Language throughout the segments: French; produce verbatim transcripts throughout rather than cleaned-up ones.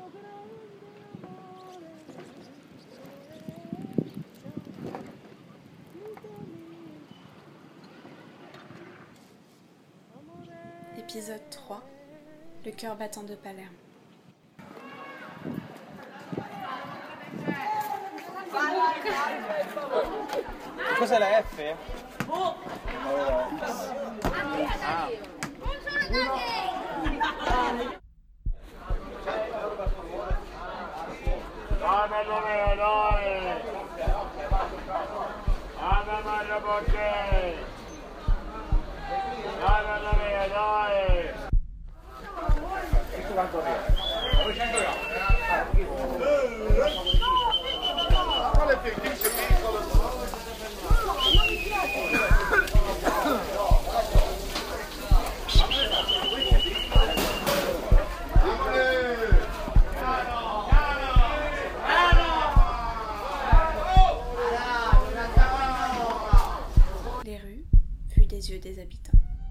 Épisode trois. Le cœur battant de Palerme. Cos'è la F? Oh. Les rues, vues des yeux des habitants.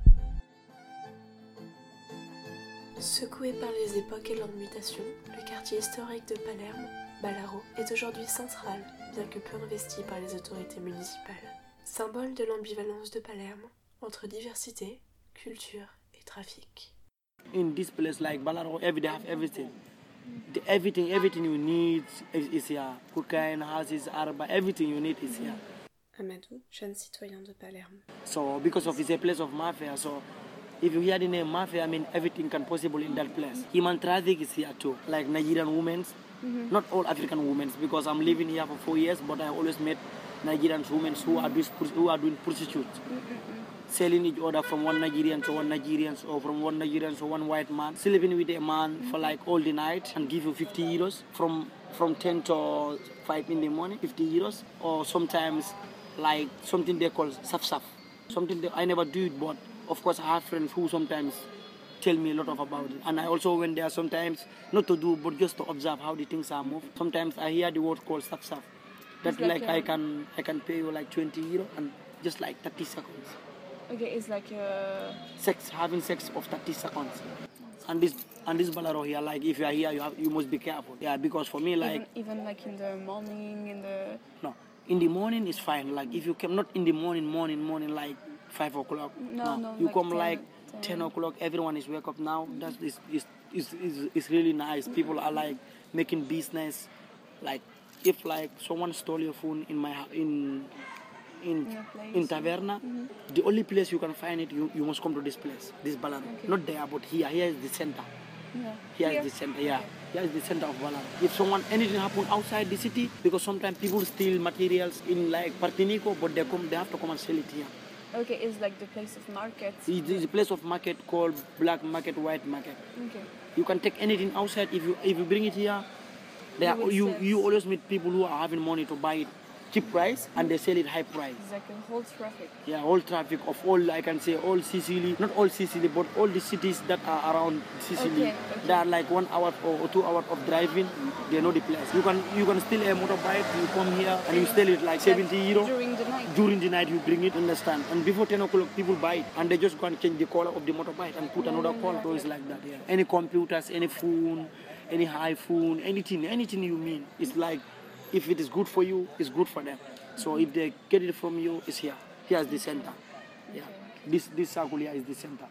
Secoué par les époques et leurs mutations, le quartier historique de Palerme, Ballarò, est aujourd'hui central, bien que peu investi par les autorités municipales. Symbole de l'ambivalence de Palerme, entre diversité, culture et trafic. In this place like Ballarò, every day have everything. The, everything, everything you need is, is here. Cocaine, houses, arba, everything you need is here. Amadou, jeune citoyen de Palerme. So because of it's a place of mafia, so if you hear the name mafia, I mean everything can possible in that place. Human traffic is here too, like Nigerian women, mm-hmm. Not all African women, because I'm living here for four years, but I always met Nigerian women who are doing who are doing prostitutes, mm-hmm. Selling each other from one Nigerian to one Nigerian, or from one Nigerian to one white man, sleeping with a man mm-hmm. for like all the night and give you fifty euros from from ten to five in the morning, fifty euros, or sometimes like something they call saf-saf. Something that I never do it, but of course I have friends who sometimes tell me a lot of about it. And I also went there sometimes, not to do, but just to observe how the things are moved. Sometimes I hear the word called saf-saf. That like, like I can I can pay you like twenty euro and just like thirty seconds. Okay, it's like a... Sex, having sex of thirty seconds. And this and this Ballarò here, like if you are here, you have you must be careful. Yeah, because for me, like even, even like in the morning, in the no, in the morning is fine. Like if you come not in the morning, morning, morning, like five o'clock. No, no, no you like come ten, like ten. ten o'clock. Everyone is wake up now. That's is is is is is really nice. People are like making business. Like if like someone stole your phone in my in. In, in Taverna, mm-hmm. The only place you can find it, you, you must come to this place, this Ballarò. Okay. Not there, but here. Here is the center. Yeah. Here, here is the center, yeah. Okay. Here is the center of Ballarò. If someone, anything happen outside the city, because sometimes people steal materials in like Partinico, but they come, they have to come and sell it here. Okay, it's like the place of market. It is a place of market called black market, white market. Okay. You can take anything outside. If you if you bring it here, they are, you sell. you always meet people who are having money to buy it cheap price and they sell it high price. It's like a whole traffic. Yeah, whole traffic of all, I can say all Sicily, not all Sicily, but all the cities that are around Sicily. Okay, okay. They are like one hour or, or two hours of driving. They know the place. You can you can steal a motorbike. You come here and you sell it like seventy euro. During the night. During the night you bring it. Understand? And before ten o'clock people buy it and they just go and change the color of the motorbike and put yeah, another yeah, color. yeah. So it's like that. Yeah. Any computers, any phone, any iPhone, anything, anything you mean. It's like if it is good for you, it's good for them. So if they get it from you, it's here. Here's the center. Yeah. This this circle here is the center.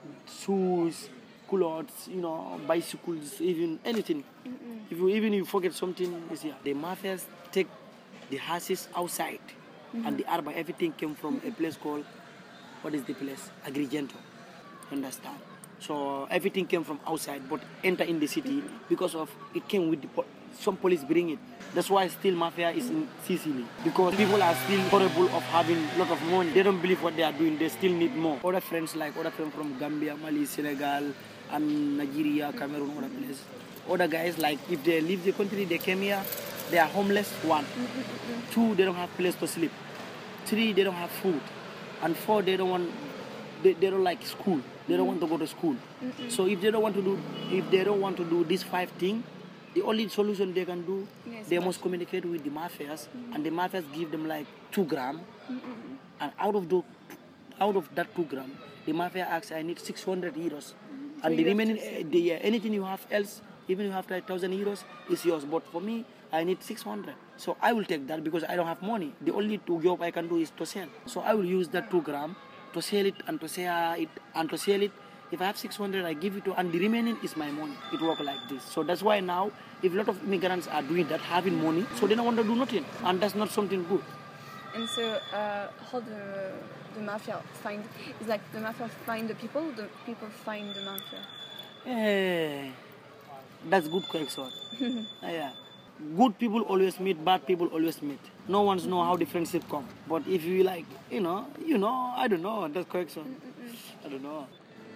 Shoes, clothes, you know, bicycles, even anything. Mm-mm. If you even if you forget something, it's here. The mafias take the houses outside, mm-hmm. and the arba, everything came from a place called, what is the place? Agrigento. Understand? So everything came from outside, but enter in the city because of it came with the po- some police bring it. That's why still mafia is in Sicily, because people are still horrible of having a lot of money. They don't believe what they are doing. They still need more. Other friends like other friends from Gambia, Mali, Senegal, and Nigeria, Cameroon, other places. Other guys like if they leave the country, they came here, they are homeless. One, two, they don't have place to sleep. Three, they don't have food, and four, they don't want. They, they don't like school. They don't want to go to school. Mm-hmm. So if they don't want to do, if they don't want to do these five things, the only solution they can do, yes, they must communicate with the mafias, mm-hmm. and the mafias give them like two gram, mm-hmm. and out of the, out of that two gram, the mafia asks, I need six hundred euros, mm-hmm. and so the remaining, uh, the, uh, anything you have else, Even if you have like one thousand euros, it's yours. But for me, I need six hundred. So I will take that because I don't have money. The only two job I can do is to sell. So I will use that two gram to sell it and to sell it and to sell it. If I have six hundred, I give it to, and the remaining is my money. It works like this. So that's why now, if a lot of immigrants are doing that, having money, so they don't want to do nothing, and that's not something good. And so, uh, how the the mafia find? It's like the mafia find the people, the people find the mafia. Yeah, that's good question. Yeah, good people always meet, bad people always meet. No one's know how the friendship come. But if you like, you know, you know, I don't know. That's correction. I don't know.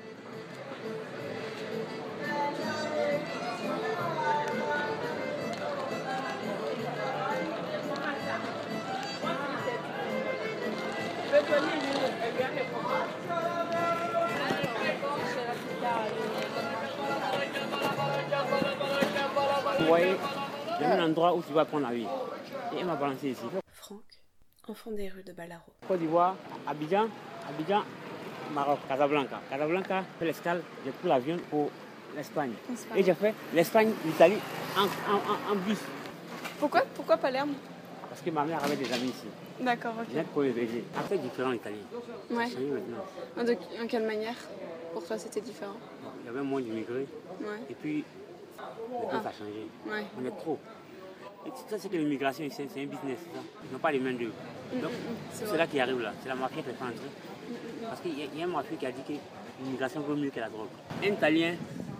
Vous voyez, il y a un endroit où tu vas prendre la vie. Et elle m'a balancé ici. Franck, enfant des rues de Balaro. Côte d'Ivoire, Abidjan, Abidjan, Maroc, Casablanca. Casablanca, fait l'escale, j'ai pris l'avion pour l'Espagne. Et j'ai fait l'Espagne, l'Italie en, en, en, en bus. Pourquoi Pourquoi Palerme? Parce que ma mère avait des amis ici. D'accord, ok. Net pour les aider. Après, différent l'Italie. Ouais. Ça change maintenant. En, de, en quelle manière pour toi c'était différent? Il y avait moins d'immigrés. Ouais. Et puis, maintenant, ah. ça a changé. Ouais. On est trop. Et ça, c'est que l'immigration, c'est un business, c'est ça. Ils n'ont pas les mains d'œuvre. Donc, c'est là qui arrive là. C'est la mafia qui les fait entrer. Mm-hmm. Parce qu'il y, y a un mafia qui a dit que l'immigration vaut mieux que la drogue. Un Italien,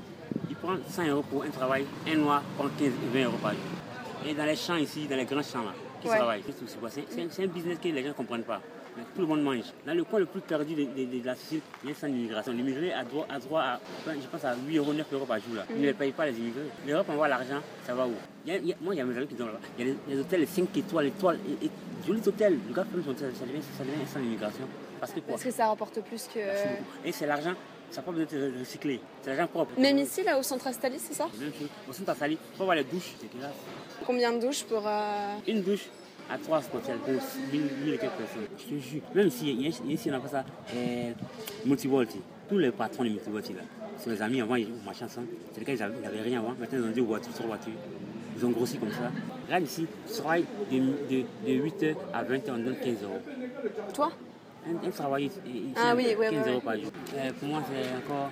il prend cent euros pour un travail. Un Noir prend quinze et vingt euros par jour. Et dans les champs ici, dans les grands champs là, qui ouais. travaillent, c'est un business que les gens ne comprennent pas. Mais tout le monde mange. Dans le coin le plus perdu de, de, de la Sicile, il y a un centre d'immigration. L'immigré a droit, a droit à, je pense, à huit euros, neuf euros par jour. Là. Ils mm. ne payent pas les immigrés. L'Europe envoie l'argent, ça va où? il y a, il y a, Moi, il y a mes amis qui sont là-bas. Il y a des hôtels cinq étoiles, étoiles, et, et jolis hôtels. Le gars ferme son hôtel, ça devient, ça devient un centre d'immigration. Parce que quoi? Parce que ça rapporte plus que. Et c'est l'argent. Ça n'a pas besoin d'être recyclé. C'est l'argent propre. Même ici, là, au centre Astali, c'est ça? Même chose. Au centre Astali, il faut voir les douches. C'est classe. Combien de douches pour. Euh... Une douche à trois hôtels pour mille et quelques personnes. Je te jure. Même si ici, on appelle ça euh, multivolti. Tous les patrons de multivolti, là, c'est mes amis avant, ils marchaient ensemble. C'est le cas, ils n'avaient rien avant. Maintenant, ils ont dit voiture sur voiture. Ils ont grossi comme ça. Regarde ici, tu travailles de, de, de huit heures à vingt heures, on donne quinze euros. Toi? Un, un travail ici, ah, oui, ouais, quinze ouais, euros ouais. par jour. Euh, pour moi, c'est encore.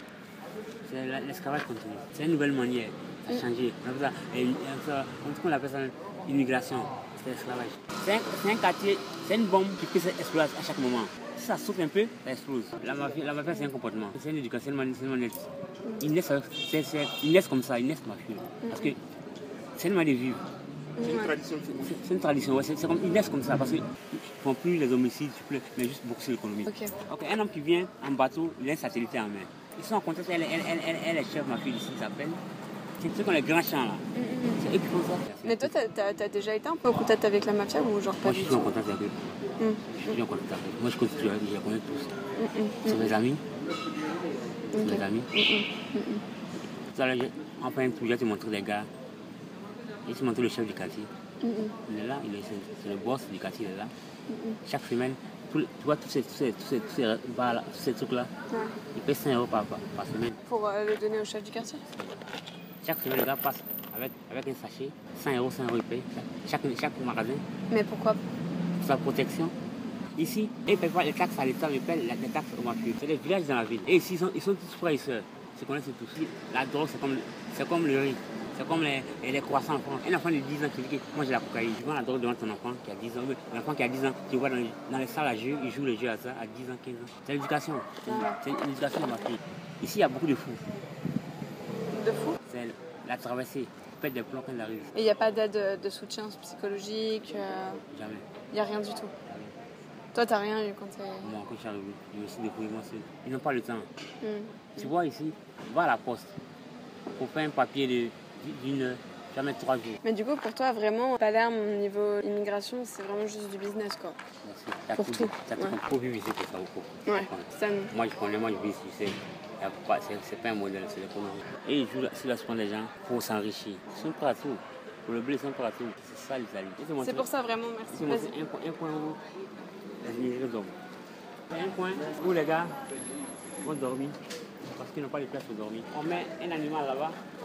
C'est l'esclavage continu. C'est une nouvelle manière. Ça a changé. On appelle ça, et, on appelle ça immigration. C'est l'esclavage. C'est un, un quartier, c'est une bombe qui peut exploser à chaque moment. Si ça souffle un peu, ça explose. La mafia, la mafia c'est un comportement. C'est une éducation, c'est une manière. Ils naissent, c'est, c'est, ils naissent comme ça, ils naissent mafieux. Parce que c'est une manière de vivre. C'est une tradition. C'est une tradition, ouais. C'est, c'est comme, ils naissent comme ça parce qu'ils ne font plus les homicides, mais juste beaucoup sur l'économie. Okay. Okay, un homme qui vient en bateau, il a une satellite en main. Ils sont en contact, elle, elle, elle, elle, elle est chef mafia ici, ils s'appellent. C'est ceux qui ont les grands champs là. Mm-hmm. C'est eux qui font ça. Mais toi, t'as, t'as, t'as déjà été un peu en contact avec la mafia ou genre pas? Moi, je suis en contact avec eux. Mm. Je suis en contact avec eux. Moi, je connais, je les connais tous. Mm-hmm. C'est mes amis. C'est okay. mes amis. Mm-hmm. Tout à l'heure, enfin, un tour, je vais te montrer les gars. Je vais te montrer le chef du quartier. Mm-hmm. Il est là, il est, c'est, c'est le boss du quartier, il est là. Mm-hmm. Chaque semaine, tout, tu vois, tous ces, tous ces, tous ces, tous ces, tous ces trucs-là, ouais. Il paye cinq euros par, par, par semaine. Pour euh, le donner au chef du quartier? Chaque semaine, le gars passe avec, avec un sachet, cinq euros, cinq euros, il paye. Chaque, chaque magasin. Mais pourquoi? Pour sa protection. Ici, ils ne payent pas les taxes à l'État, ils payent les taxes aux mafieux. C'est des villages dans la ville. Et ici, ils sont, ils sont tous frères et sœurs. Ils se connaissent tous. La drogue, c'est comme, c'est comme le riz. C'est comme les, les croissants en France. Un enfant de dix ans qui dit que moi j'ai la cocaïne. Tu vends la drogue devant ton enfant qui a dix ans. L'enfant qui a dix ans, tu vois dans les, dans les salles à jeux, il joue les jeux à ça à dix ans, quinze ans. C'est l'éducation. C'est, c'est une éducation de ma fille. Ici, il y a beaucoup de fous. De fous? C'est la traversée. Pète des plombs quand elle arrive. Et il n'y a pas d'aide de soutien psychologique euh... Jamais. Il n'y a rien du tout. Jamais. Toi, t'as rien eu quand t'es. Moi, quand je suis arrivé, je me suis débrouillé moi seul. Ils n'ont pas le temps. Mm. Tu Mm. vois ici, va à la poste pour faire un papier de, d'une heure, jamais trois jours. Mais du coup, pour toi, vraiment, Palerme, au niveau immigration, c'est vraiment juste du business, quoi. Merci. Pour tout. T'as tout. Il faut vivre ici pour ça. Pour. Ouais, ça nous. Moi, je connais, moi, je vis ici, tu sais. C'est, c'est pas un modèle, c'est l'économie. Et ils jouent sur la soin des gens pour s'enrichir. Ils sont prêts à tout. Pour le blé, ils sont prêts à tout. C'est ça l'Italie. C'est pour ça vraiment, merci. Un, un coin où les immigrés dorment. Un coin où les gars vont dormir parce qu'ils n'ont pas de place pour dormir. On met un animal là-bas,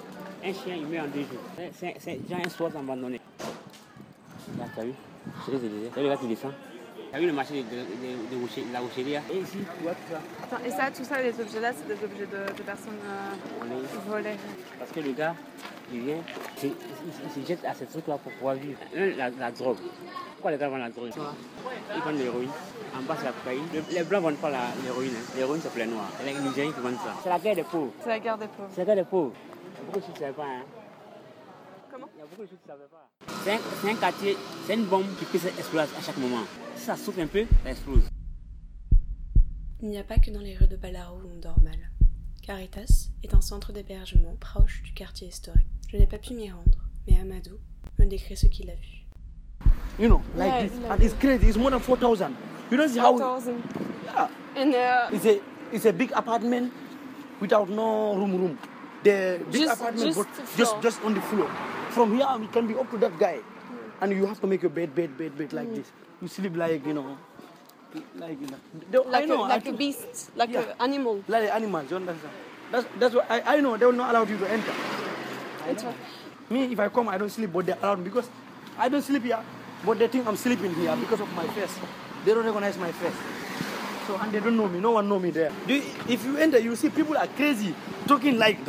Un chien, il meurt en deux jours. C'est, c'est genre un sport abandonné. Là, tu as vu? Je te disais. Tu as vu le gars qui descend? Tu as vu le marché de, de, de, de, de la rocherie? Et ici, tu vois tout ça. Attends, et ça, tout ça, les objets-là, c'est des objets de, de personnes euh, volées. Parce que le gars, il vient, il, il, il se jette à ces trucs-là pour pouvoir vivre. La, la drogue. Pourquoi les gars vendent la drogue? Ils vendent l'héroïne. En bas, c'est la cocaïne. Les blancs ne vendent pas la, l'héroïne. Hein. L'héroïne, c'est pour les noirs. C'est les Nigériens qui vendent ça. C'est la guerre des pauvres. C'est la guerre des pauvres. C'est la guerre des pauvres. Il y a beaucoup de choses que tu ne savais pas. Hein. Comment? Il y a beaucoup de choses que tu ne savais pas. C'est un, c'est un quartier, c'est une bombe qui peut exploser à chaque moment. Si ça souffle un peu, ça explose. Il n'y a pas que dans les rues de Ballarot où on dort mal. Caritas est un centre d'hébergement proche du quartier historique. Je n'ai pas pu m'y rendre, mais Amadou me décrit ce qu'il a vu. You know, like Yeah, this. like And it's crazy. It's more than four thousand. You don't see how... four thousand. Yeah. And uh, It's a, it's a big apartment without no room room. The big Just- apartment, just but the just, floor. just on the floor. From here, we can be up to that guy. And you have to make a bed, bed, bed, bed like this. You sleep like, you know, like, you know. They- like, I know, a, like I a took- beast, like Yeah. an animal. Like animals, you understand? That's, that's what I, I know. They will not allow you to enter. It's what- Me, if I come, I don't sleep, but they allow me because I don't sleep here. But they think I'm sleeping here because of my face. They don't recognize my face. So, and they don't know me. No one know me there. You, if you enter, you see people are crazy, talking like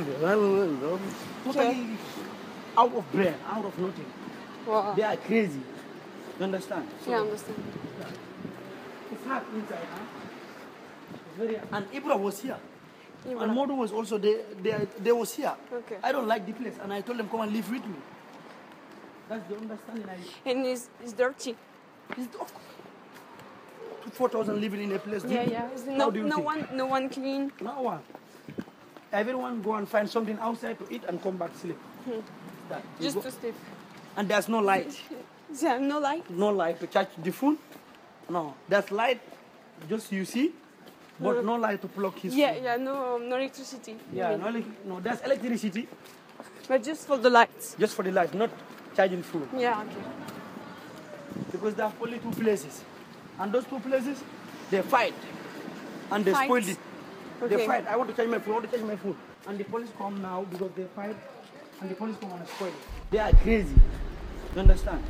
totally out of breath, out of nothing. Wow. They are crazy. You understand? So Yeah, I understand. it's hard inside, huh? It's very. And Ibra was here. Ibra. And Modu was also there. They, they was here. Okay. I don't like the place, and I told them come and live with me. That's the understanding I. And it's, it's dirty. It's four thousand living in a place. Yeah, Do- yeah. It's How no, do you no think? one, no one clean. No one. Everyone go and find something outside to eat and come back sleep. That. You Just go- to sleep. and there's no light. There are no light. No light to charge the phone. No, there's light. Just you see, but no light to plug his Yeah, phone. yeah. No, um, no electricity. you Yeah, mean. no, elec- no, there's electricity But just for the lights. just for the light, not charging phone. Yeah. Okay. Because there are only two places, and those two places, they fight, and they Fight? spoil it. They Okay. fight. I want to charge my phone. I want to charge my phone, and the police come now because they fight, and the police come and spoil it. They are crazy. You understand?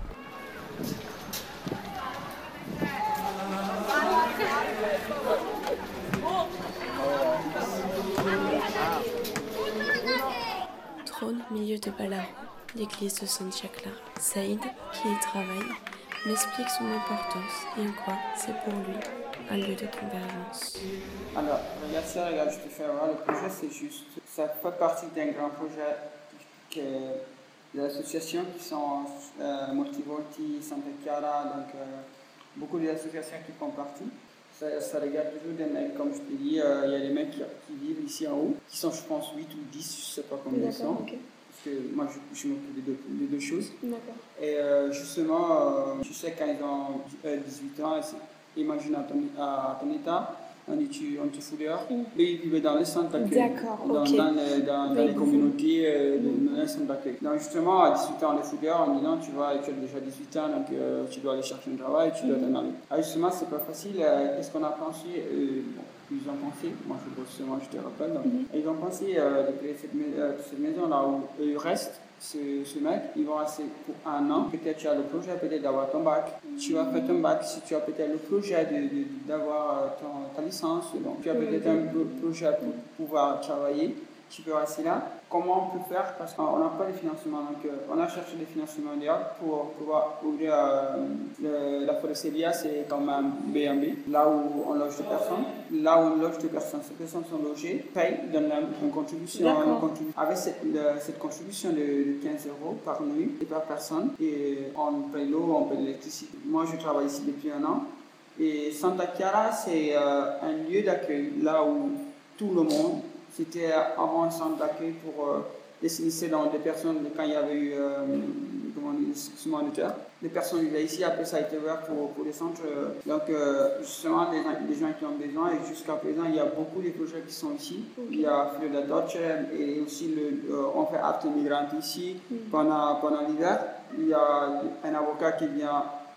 Trône au milieu de Ballarot, l'église de Santa Clara. Saïd, qui y travaille, m'explique son importance et en quoi c'est pour lui un lieu de convergence. Alors, regarde ça, regarde, je te fais voir. Le projet, c'est juste, ça fait partie d'un grand projet que les associations qui sont euh, Multivolti, Santa Chiara, donc euh, beaucoup d'associations qui font partie. Ça, ça regarde toujours des mecs, comme je te dis, euh, il y a des mecs qui, qui vivent ici en haut, qui sont, je pense, huit ou dix, je ne sais pas combien ils sont. D'accord, ok. Parce que moi, je, je m'occupe des deux, des deux choses. D'accord. Et euh, justement, euh, tu sais, quand ils ont euh, dix-huit ans, c'est- imagine à ton, à ton état, on, dit, tu, on te fout dehors. Mm. Eux, ils vivaient dans les centres d'accueil. D'accord, dans, ok. dans, les, dans, dans Oui, les communautés, euh, dans les centres d'accueil. Donc justement, à dix-huit ans, on les fout dehors, on dit non, tu, vas, tu as déjà dix-huit ans, donc euh, tu dois aller chercher un travail, tu dois t'en aller. Ah, justement, c'est pas facile. Euh, Qu'est-ce qu'on a pensé euh, bon, ils ont pensé, moi je bosse, moi je te rappelle, donc, Mhm. ils ont pensé euh, de créer cette, mais- euh, cette maison là où eux ils restent, ce, ce mec, ils vont rester pour un an. Peut-être tu as le projet peut-être d'avoir ton bac, tu as fait ton bac, si tu as peut-être le projet de- de- d'avoir euh, ton- ta licence, donc tu as peut-être un pro- projet pour pouvoir travailler, tu peux rester là. Comment on peut faire? Parce qu'on n'a pas de financement, donc euh, on a cherché des financements dehors pour pouvoir ouvrir euh, le- la foresteria, c'est comme un B and B, là où on loge des personnes. Là où on loge des personnes, ces personnes sont logées, payent, donnent une contribution. D'accord. Une contribu- avec cette, le- cette contribution de, de quinze euros par nuit et par personne, et on paye l'eau, on paye l'électricité. Moi, je travaille ici depuis un an. Et Santa Chiara, c'est euh, un lieu d'accueil, là où tout le monde, c'était avant un centre d'accueil pour euh, les s'initier dans des personnes, quand il y avait eu euh, comment on dit, excuse-moi, de terre. Les personnes vivaient ici, après ça a été ouvert pour, pour les centres. euh, donc, euh, justement, les, les gens qui ont besoin, et jusqu'à présent, il y a beaucoup de projets qui sont ici. Il y a Fleur de la Torche, et aussi le, euh, on fait Arte Migrante ici pendant, pendant l'hiver. Il y a un avocat qui vient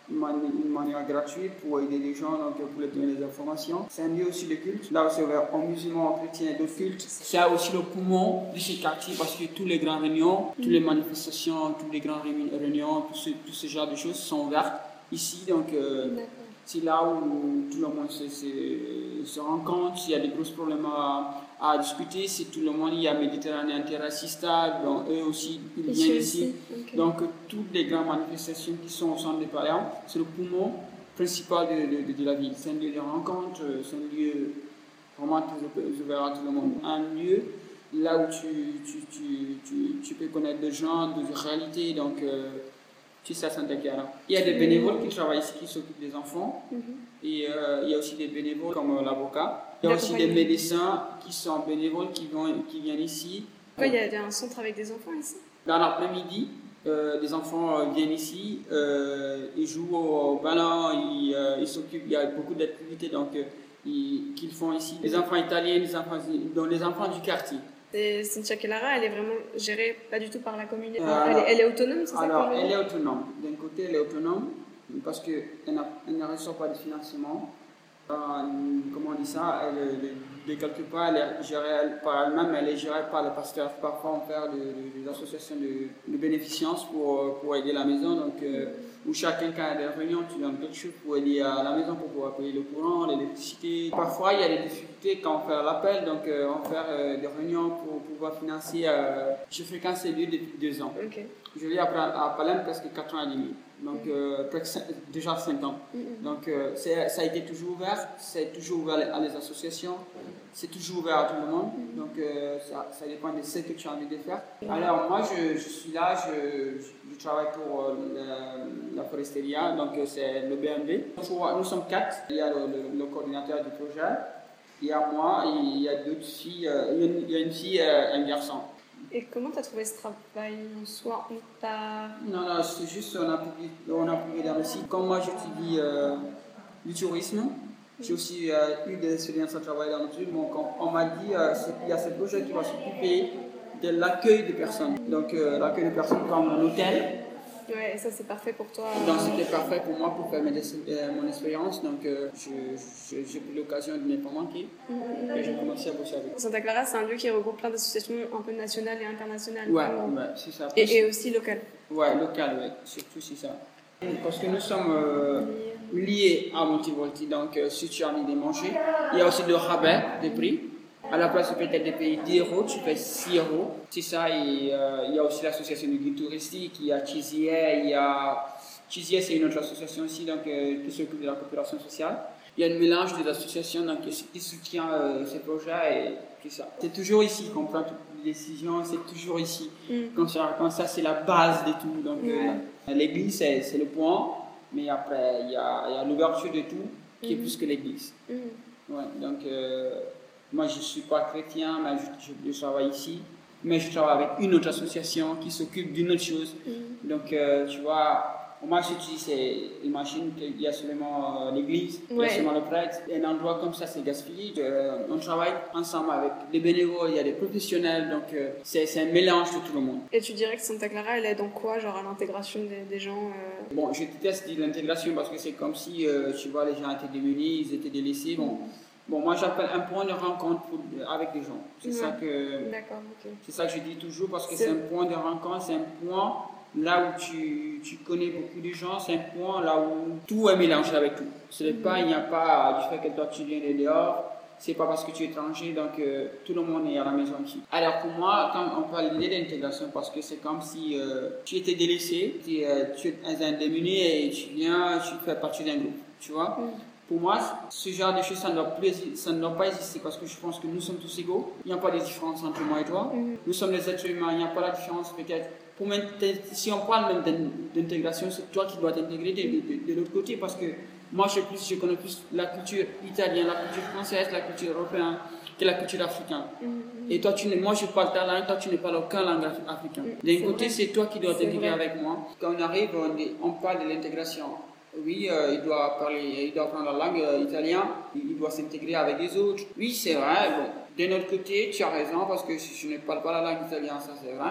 une manière gratuite pour aider les gens, donc pour leur donner des informations. C'est un lieu aussi de culte. Là, c'est ouvert aux musulmans, aux chrétiens et d'autres cultes. C'est aussi le poumon de ce quartier parce que tous les grandes réunions, toutes les manifestations, tous les grandes réunions, tout ce, tout ce genre de choses sont ouvertes ici. Donc, euh, c'est là où tout le monde se, se, se rencontre. S'il y a des gros problèmes à, à discuter, c'est tout le monde. Il y a Méditerranée antiracista, donc eux aussi, ils viennent ici. Okay. Donc, toutes les grandes manifestations qui sont au centre de Palerme, c'est le poumon principal de, de, de, de la ville. C'est un lieu de rencontre, c'est un lieu vraiment ouvert à tout le monde. Un lieu là où tu, tu, tu, tu, tu peux connaître des gens, des réalités. Donc, euh, c'est ça, Santa Chiara. Il y a des bénévoles qui travaillent ici, qui s'occupent des enfants. Mm-hmm. Et euh, il y a aussi des bénévoles comme euh, l'avocat. Il y a aussi des médecins qui sont bénévoles qui, vont, qui viennent ici. Pourquoi il y a un centre avec des enfants ici? Dans l'après-midi, euh, des enfants euh, viennent ici, euh, ils jouent au, au ballon, ils euh, ils s'occupent, il y a beaucoup d'activités donc, euh, ils, qu'ils font ici. Les enfants italiens, les enfants, donc les enfants du quartier. Et Santa Chiara, elle est vraiment gérée pas du tout par la communauté. Euh, elle, est, elle est autonome, c'est ça? Alors, elle est autonome. D'un côté, elle est autonome parce qu'elle ne reçoit pas de financement. Euh, comment on dit ça? Elle, de, de quelque part, elle est gérée par elle-même, elle est gérée par le pasteur. Parfois, on fait des de, de associations de, de bénéficence pour, pour aider la maison. Donc, euh, où chacun, quand il y a des réunions, tu donnes quelque chose pour aider à la maison pour pouvoir payer le courant, l'électricité. Parfois, il y a des difficultés quand on fait l'appel, donc euh, on fait euh, des réunions pour pouvoir financer. Euh, je fréquente ces lieux depuis deux ans. Okay. Je vis à, à Palerme presque quatre ans et demi. Donc, euh, déjà cinq ans. Mm-hmm. Donc, euh, ça a été toujours ouvert, c'est toujours ouvert à les associations, c'est toujours ouvert à tout le monde. Mm-hmm. Donc, euh, ça, ça dépend de ce que tu as envie de faire. Mm-hmm. Alors, moi, je, je suis là, je, je travaille pour euh, la, la Foresteria, donc euh, c'est le B M W. Nous sommes quatre, il y a le, le, le coordinateur du projet, il y a moi, et il y a d'autres filles, euh, il, y a une, il y a une fille et euh, un garçon. Et comment tu as trouvé ce travail en soi? On t'a... Non, non, c'est juste on a publié, on a publié dans le site. Comme moi, j'étudie euh, du tourisme, j'ai aussi euh, eu des expériences à travailler dans le tourisme. Donc, on, on m'a dit euh, qu'il y a ce projet qui va s'occuper de l'accueil des personnes. Donc, euh, l'accueil des personnes comme un hôtel. Ouais, et ça c'est parfait pour toi. Donc c'était parfait pour moi pour faire mes, euh, mon expérience. Donc euh, j'ai eu l'occasion de ne pas manquer. Mm-hmm. Et j'ai commencé à bosser avec. Santa Chiara, c'est un lieu qui regroupe plein d'associations un peu nationales et internationales. Ouais, ouais c'est ça. Et, et aussi local. Ouais, local, ouais, surtout c'est ça. Parce que nous sommes euh, liés à Multivolti. Donc euh, si tu as envie de manger, il y a aussi le rabais des prix. À la place peut-être de payer dix euros, tu payes six euros. C'est ça, et euh, il y a aussi l'association du guide touristique, il y a Chizier, il y a... Chizier, c'est une autre association aussi donc, euh, qui s'occupe de la coopération sociale. Il y a un mélange des associations donc, qui soutient euh, ces projets et tout ça. C'est toujours ici qu'on prend toutes les décisions, c'est toujours ici. Mm. Comme ça, comme ça c'est la base de tout. Donc, mm. euh, l'église, c'est, c'est le point, mais après, il y a, il y a l'ouverture de tout qui mm. est plus que l'église. Mm. Ouais, donc... Euh, moi, je ne suis pas chrétien, mais je, je, je travaille ici. Mais je travaille avec une autre association qui s'occupe d'une autre chose. Mm. Donc, euh, tu vois, moi, je dis, c'est, imagine qu'il y a seulement euh, l'église, ouais. Il y a seulement le prêtre. Un endroit comme ça, c'est gaspillé. Euh, on travaille ensemble avec des bénévoles, il y a des professionnels. Donc, euh, c'est, c'est un mélange de tout le monde. Et tu dirais que Santa Chiara, elle aide en quoi, genre à l'intégration des, des gens euh... Bon, je déteste dire l'intégration parce que c'est comme si, euh, tu vois, les gens étaient démunis, ils étaient délaissés. Bon. Mm. Bon, moi j'appelle un point de rencontre pour, avec les gens. C'est ouais. ça que. D'accord, ok. C'est ça que je dis toujours parce que c'est, c'est un point de rencontre, c'est un point là où tu, tu connais beaucoup de gens, c'est un point là où tout est mélangé avec tout. Ce n'est mm-hmm. pas, il n'y a pas du fait que toi tu viens de dehors, c'est pas parce que tu es étranger, donc euh, tout le monde est à la maison ici. Alors pour moi, quand on parle de l'intégration, parce que c'est comme si euh, tu étais délaissé, tu, euh, tu es un démuni et tu viens, tu fais partie d'un groupe, tu vois. Mm. Pour moi, ce genre de choses, ça ne, doit plus, ça ne doit pas exister parce que je pense que nous sommes tous égaux. Il n'y a pas de différence entre moi et toi. Mm-hmm. Nous sommes des êtres humains, il n'y a pas de différence peut-être. Pour si on parle même d'intégration, c'est toi qui dois t'intégrer de, de, de l'autre côté parce que moi, je, plus, je connais plus la culture italienne, la culture française, la culture européenne que la culture africaine. Mm-hmm. Et toi, tu moi, je parle ta langue, toi, tu ne parles aucune langue africaine. Mm-hmm. D'un côté, c'est toi qui dois t'intégrer avec moi. Quand on arrive, on, on parle de l'intégration. Oui, euh, il doit parler, il doit apprendre la langue euh, italienne, il doit s'intégrer avec les autres. Oui, c'est vrai. Bon, d'un autre côté, tu as raison parce que si je ne parle pas la langue italienne, ça c'est vrai.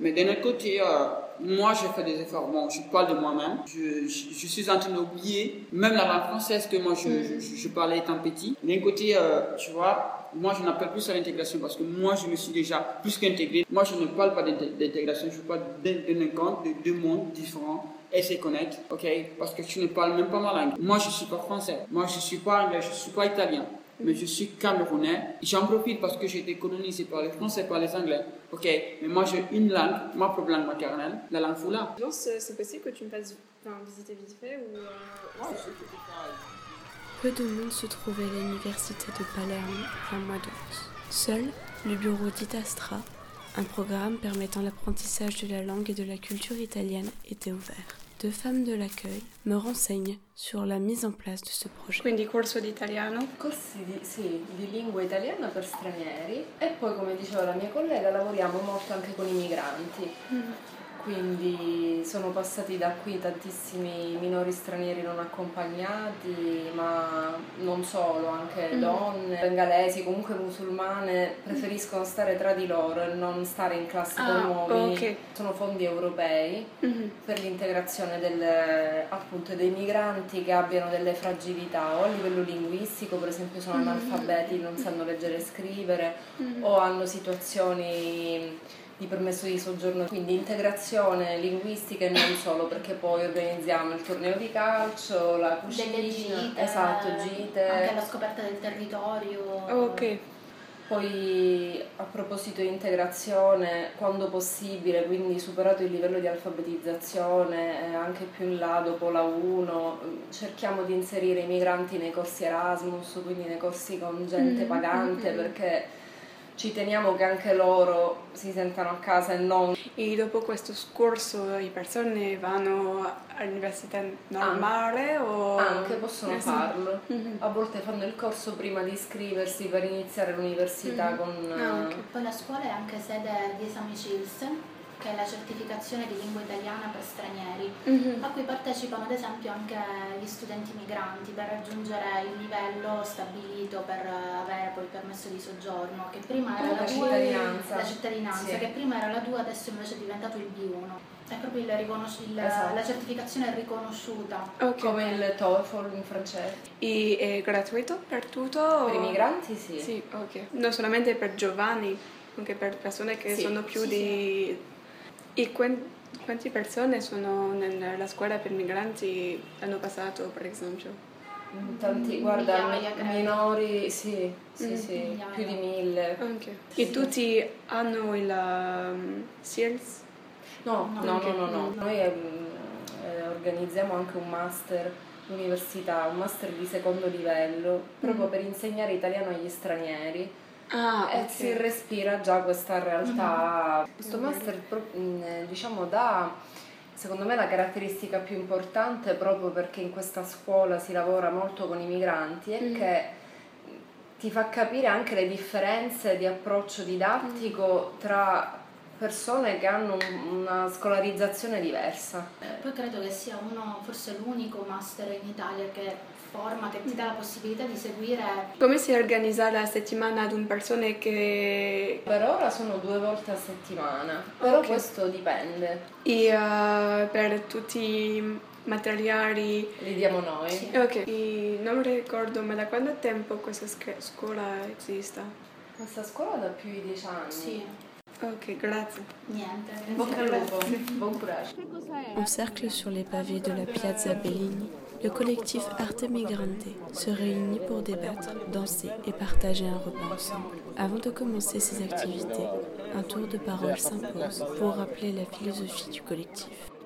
Mais d'un autre côté, euh, moi, j'ai fait des efforts. Bon, je parle de moi-même. Je, je, je suis en train d'oublier même la langue française que moi, je, mm. je, je parlais étant petit. D'un côté, euh, tu vois, moi, je n'appelle plus à l'intégration parce que moi, je me suis déjà plus qu'intégré. Moi, je ne parle pas d'intégration, je parle d'un compte, de deux mondes différents. Et se connectent, ok? Parce que tu ne parles même pas ma langue. Moi, je ne suis pas français. Moi, je ne suis pas anglais, je ne suis pas italien. Mais je suis camerounais. J'en profite parce que j'ai été colonisé par les Français, par les Anglais. Ok, mais moi j'ai une langue, ma propre langue maternelle, la langue Fula. C'est possible que tu me fasses enfin, visiter vite fait ou. Euh... Ouais, Peu de monde se trouvait à l'université de Palerme en mois d'août. Seul, le bureau d'Itastra, un programme permettant l'apprentissage de la langue et de la culture italienne, était ouvert. Deux femmes de l'accueil me renseignent sur la mise en place de ce projet. Quindi corso di italiano? Corsi di, sì, di lingua italiana per stranieri e poi, come diceva la mia collega, lavoriamo molto anche con i migranti. Mm. Quindi sono passati da qui tantissimi minori stranieri non accompagnati, ma non solo, anche mm. donne, bengalesi, comunque musulmane, preferiscono stare tra di loro e non stare in classe ah, con noi. Okay. Sono fondi europei mm-hmm. per l'integrazione del, appunto, dei migranti che abbiano delle fragilità o a livello linguistico, per esempio sono mm-hmm. analfabeti, non sanno leggere e scrivere, mm-hmm. o hanno situazioni di permesso di soggiorno, quindi integrazione linguistica e non solo, perché poi organizziamo il torneo di calcio, la cucina, delle gite, esatto, gite, anche la scoperta del territorio. Ok. Poi a proposito di integrazione, quando possibile, quindi superato il livello di alfabetizzazione, eh, anche più in là dopo la uno, cerchiamo di inserire i migranti nei corsi Erasmus, quindi nei corsi con gente pagante, mm-hmm. perché ci teniamo che anche loro si sentano a casa e non. E dopo questo scorso le persone vanno all'università normale anche, o anche possono eh, farlo. Sì. Mm-hmm. A volte fanno il corso prima di iscriversi per iniziare l'università mm-hmm. con. Ah, okay. Poi la scuola è anche sede di esami C I L S, che è la certificazione di lingua italiana per stranieri, mm-hmm. a cui partecipano ad esempio anche gli studenti migranti per raggiungere il livello stabilito per avere poi il permesso di soggiorno, che prima era la la cittadinanza, la cittadinanza sì. che prima era la due, adesso invece è diventato il B uno. È proprio il riconosci- il, esatto. la certificazione è riconosciuta. Okay. Come il TOEFL in francese. E è gratuito per tutto? Per i migranti sì. Sì, ok. Non solamente per giovani, anche per persone che sì. sono più sì, di... Sì. E quante persone sono nella scuola per migranti l'anno passato, per esempio? Tanti, guarda, migliaia, minori, sì, sì, mm. sì, migliaia. Più di mille. Okay. E tutti hanno il um, S I L S? No, no, no, no, no, no. Noi eh, organizziamo anche un master università, un master di secondo livello, proprio mm. per insegnare italiano agli stranieri. Ah, e okay. si respira già questa realtà. Mm-hmm. Questo master diciamo dà secondo me la caratteristica più importante, proprio perché in questa scuola si lavora molto con i migranti, è mm-hmm. che ti fa capire anche le differenze di approccio didattico mm-hmm. tra persone che hanno una scolarizzazione diversa. Poi credo che sia uno, forse l'unico master in Italia che forma, che ti dà la possibilità di seguire. Come si organizza la settimana ad un persone che... Per ora sono due volte a settimana, però okay. questo dipende. E uh, per tutti i materiali... Li diamo noi. Sì. Ok, e non ricordo, ma da quanto tempo questa scuola esiste? Questa scuola da più di dieci anni. Sì. Ok, grazie. Niente. Bocca al lupo. Bon courage. En cercle sur les pavés de la Piazza Bellini, le collectif Arte Migrante se réunit pour débattre, danser et partager un repas ensemble. Avant de commencer ces activités, un tour de parole s'impose pour rappeler la philosophie du collectif.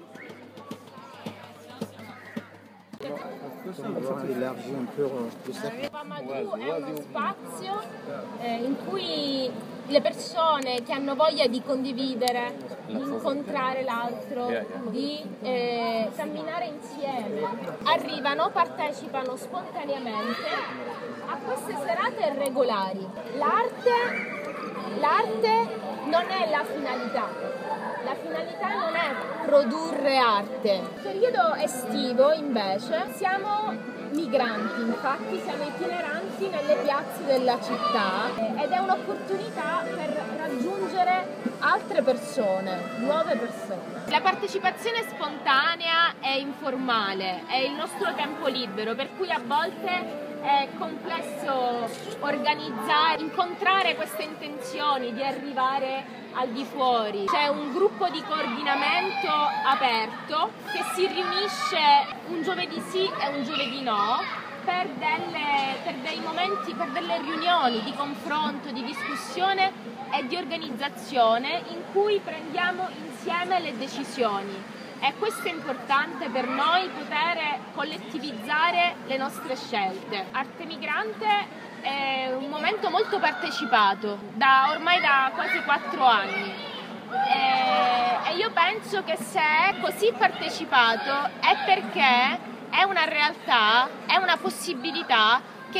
Pamadou è uno spazio eh, in cui le persone che hanno voglia di condividere, di incontrare l'altro, di eh, camminare insieme, arrivano, partecipano spontaneamente a queste serate regolari. L'arte, l'arte non è la finalità. La finalità non è produrre arte. Nel periodo estivo, invece, siamo migranti, infatti siamo itineranti nelle piazze della città ed è un'opportunità per raggiungere altre persone, nuove persone. La partecipazione spontanea e informale è il nostro tempo libero, per cui a volte è complesso organizzare, incontrare queste intenzioni di arrivare al di fuori. C'è un gruppo di coordinamento aperto che si riunisce un giovedì sì e un giovedì no per, delle, per dei momenti, per delle riunioni di confronto, di discussione e di organizzazione in cui prendiamo insieme le decisioni. E questo è importante per noi, poter collettivizzare le nostre scelte. Arte Migrante è un momento molto partecipato, da ormai da quasi quattro anni. E, e io penso che se è così partecipato è perché è una realtà, è una possibilità che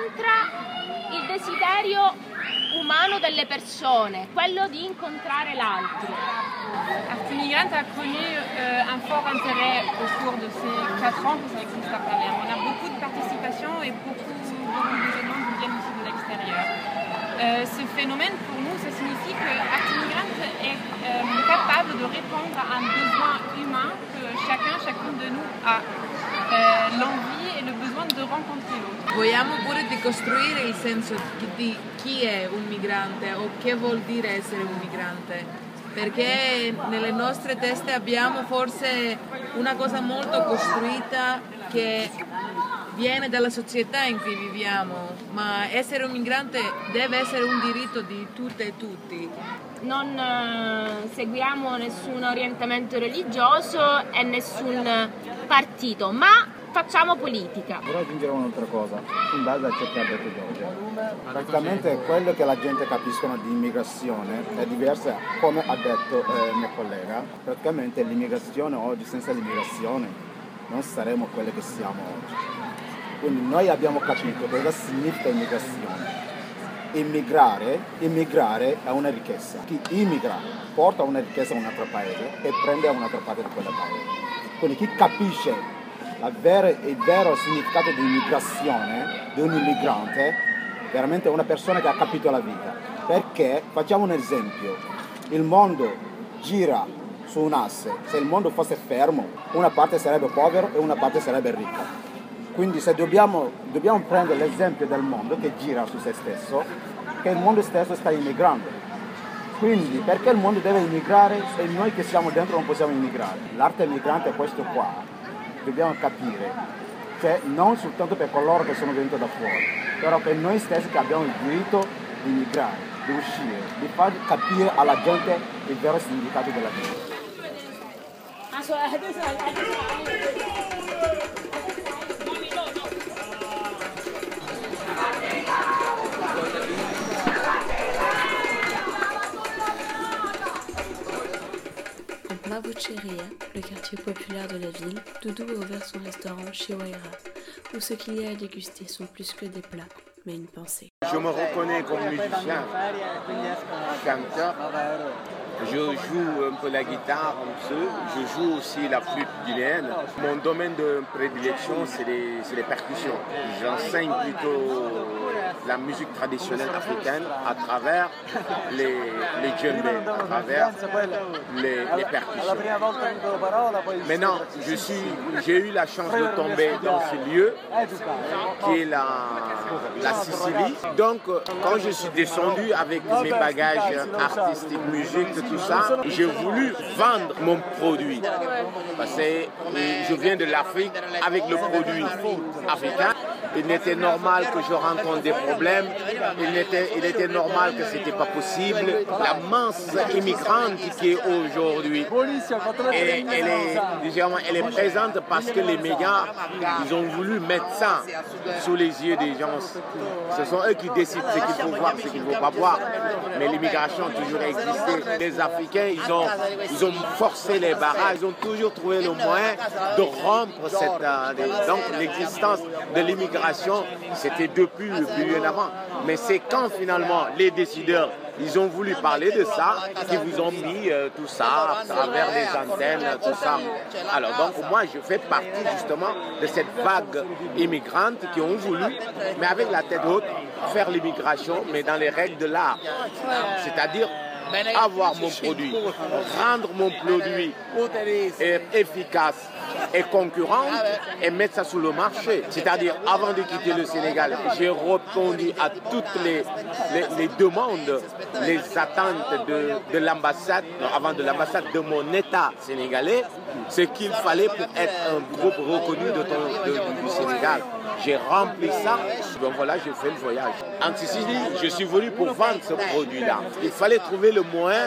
incontra il desiderio umano delle persone, quello di incontrare l'altro. Arte Migrante a connu euh, un fort intérêt au cours de ces quatre ans que ça existe à Palerme. On a beaucoup de participation et beaucoup, beaucoup d'événements qui viennent aussi de l'extérieur. Euh, ce phénomène, pour nous, ça signifie que Arte Migrante est euh, capable de répondre à un besoin humain que chacun, chacune de nous a euh, l'envie e il besoin de rencontrer l'autre. Vogliamo pure decostruire il senso di chi è un migrante o che vuol dire essere un migrante. Perché nelle nostre teste abbiamo forse una cosa molto costruita che viene dalla società in cui viviamo, ma essere un migrante deve essere un diritto di tutte e tutti. Non eh, seguiamo nessun orientamento religioso e nessun partito, ma facciamo politica. Vorrei aggiungere un'altra cosa, in base a ciò che ha detto Giorgia. Praticamente quello che la gente capiscono di immigrazione è diverso, come ha detto eh, mio collega. Praticamente l'immigrazione oggi, senza l'immigrazione, non saremo quelli che siamo oggi. Quindi noi abbiamo capito cosa significa immigrazione. Immigrare, immigrare è una ricchezza. Chi immigra porta una ricchezza a un altro paese e prende a un'altra parte di quel paese. Quindi chi capisce La vera, il vero significato di immigrazione, di un immigrante, veramente è una persona che ha capito la vita. Perché, facciamo un esempio, il mondo gira su un asse, se il mondo fosse fermo, una parte sarebbe povera e una parte sarebbe ricca. Quindi se dobbiamo, dobbiamo prendere l'esempio del mondo che gira su se stesso, che il mondo stesso sta immigrando. Quindi perché il mondo deve immigrare e noi che siamo dentro non possiamo immigrare? L'arte migrante è questo qua. Dobbiamo capire, cioè non soltanto per coloro che sono venuti da fuori, però per noi stessi che abbiamo il diritto di migrare, di uscire, di far capire alla gente il vero significato della vita. À Vucceria, le quartier populaire de la ville, Doudou a ouvert son restaurant Chihuahua, où ce qu'il y a à déguster sont plus que des plats, mais une pensée. Je me reconnais comme musicien, chanteur. Je joue un peu la guitare, un peu. Je joue aussi la flûte guinéenne. Mon domaine de prédilection, c'est les, les percussions. J'enseigne plutôt la musique traditionnelle africaine à travers les, les djembés, à travers les, les percussions. Maintenant, je suis, j'ai eu la chance de tomber dans ce lieu qui est la, la Sicile. Donc, quand je suis descendu avec mes bagages artistiques, musique, tout ça, j'ai voulu vendre mon produit. Parce que je viens de l'Afrique avec le produit africain. Il était normal que je rencontre des problèmes, il était, il était normal que ce n'était pas possible. La masse immigrante qui est aujourd'hui, elle, elle, est, disons, elle est présente parce que les médias, ils ont voulu mettre ça sous les yeux des gens. Ce sont eux qui décident ce qu'il faut voir, ce qu'il ne faut pas voir. Mais l'immigration a toujours existé. Les Africains, ils ont, ils ont forcé les barrages, ils ont toujours trouvé le moyen de rompre cette... Euh, donc l'existence de l'immigration, c'était depuis, depuis bien avant. Mais c'est quand finalement les décideurs, ils ont voulu parler de ça, qu'ils vous ont mis euh, tout ça à travers les antennes, tout ça. Alors donc moi je fais partie justement de cette vague immigrante qui ont voulu, mais avec la tête haute, faire l'immigration, mais dans les règles de l'art. C'est-à-dire avoir mon produit, rendre mon produit efficace et concurrente et mettre ça sur le marché. C'est-à-dire, avant de quitter le Sénégal, j'ai répondu à toutes les, les, les demandes, les attentes de, de l'ambassade, avant de l'ambassade de mon État sénégalais, ce qu'il fallait pour être un groupe reconnu de ton, de, du Sénégal. J'ai rempli ça, donc voilà, j'ai fait le voyage. En Sicile, je suis venu pour vendre ce produit-là. Il fallait trouver le moyen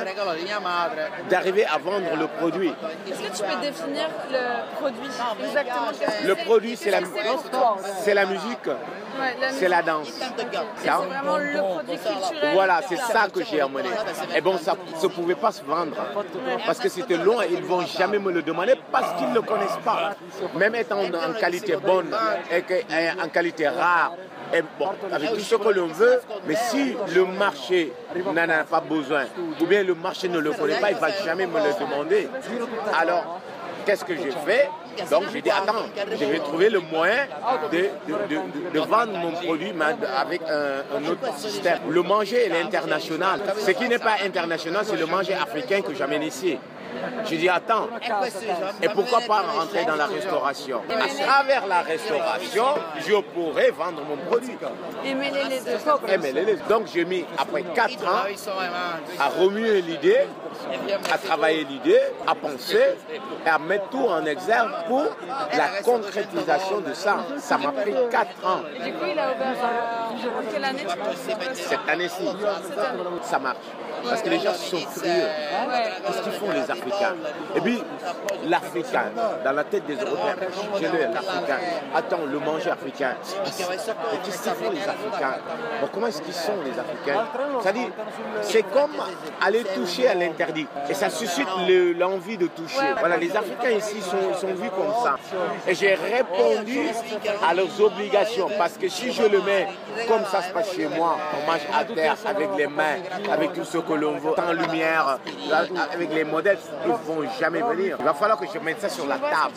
d'arriver à vendre le produit. Est-ce que tu peux définir le produit exactement? Le produit, c'est la, c'est la musique, ouais, c'est la danse. C'est vraiment le produit culturel. Voilà, c'est ça que j'ai amené. Et bon, ça ne pouvait pas se vendre parce que c'était long et ils ne vont jamais me le demander parce qu'ils ne le connaissent pas. Même étant en qualité bonne et que, en qualité rare, et bon, avec tout ce que l'on veut, mais si le marché n'en a pas besoin, ou bien le marché ne le connaît pas, il ne va jamais me le demander. Alors, qu'est-ce que j'ai fait? Donc j'ai dit, attends, je vais trouver le moyen de, de, de, de vendre mon produit mais avec un, un autre système. Le manger est international. Ce qui n'est pas international, c'est le manger africain que j'amène ici. J'ai dit, attends, et pourquoi pas rentrer dans la restauration? À travers la restauration, je pourrais vendre mon produit. Et mêler les deux. Et mêler les deux. Donc j'ai mis, après quatre ans, à remuer l'idée, à travailler l'idée, à penser et à mettre tout en exergue pour la concrétisation de ça. Ça m'a pris quatre ans. Du coup, il a ouvert euh, quelle année? Cette année-ci, ça marche. Parce que les gens sont curieux. Qu'est-ce qu'ils font les Africains? Et puis, l'Africain, dans la tête des Européens, j'ai le l'Africain. Attends, le manger africain. Et qu'est-ce qu'ils font les Africains? Bon, comment est-ce qu'ils sont les Africains? C'est-à-dire, c'est comme aller toucher à l'interdit. Et ça suscite l'envie de toucher. Voilà, les Africains ici sont, sont vus comme ça. Et j'ai répondu à leurs obligations. Parce que si je le mets comme ça se passe chez moi, on mange à terre avec les mains, avec tout ce que l'on veut, en lumière, avec les modèles, ils ne vont jamais venir. Il va falloir que je mette ça sur la table.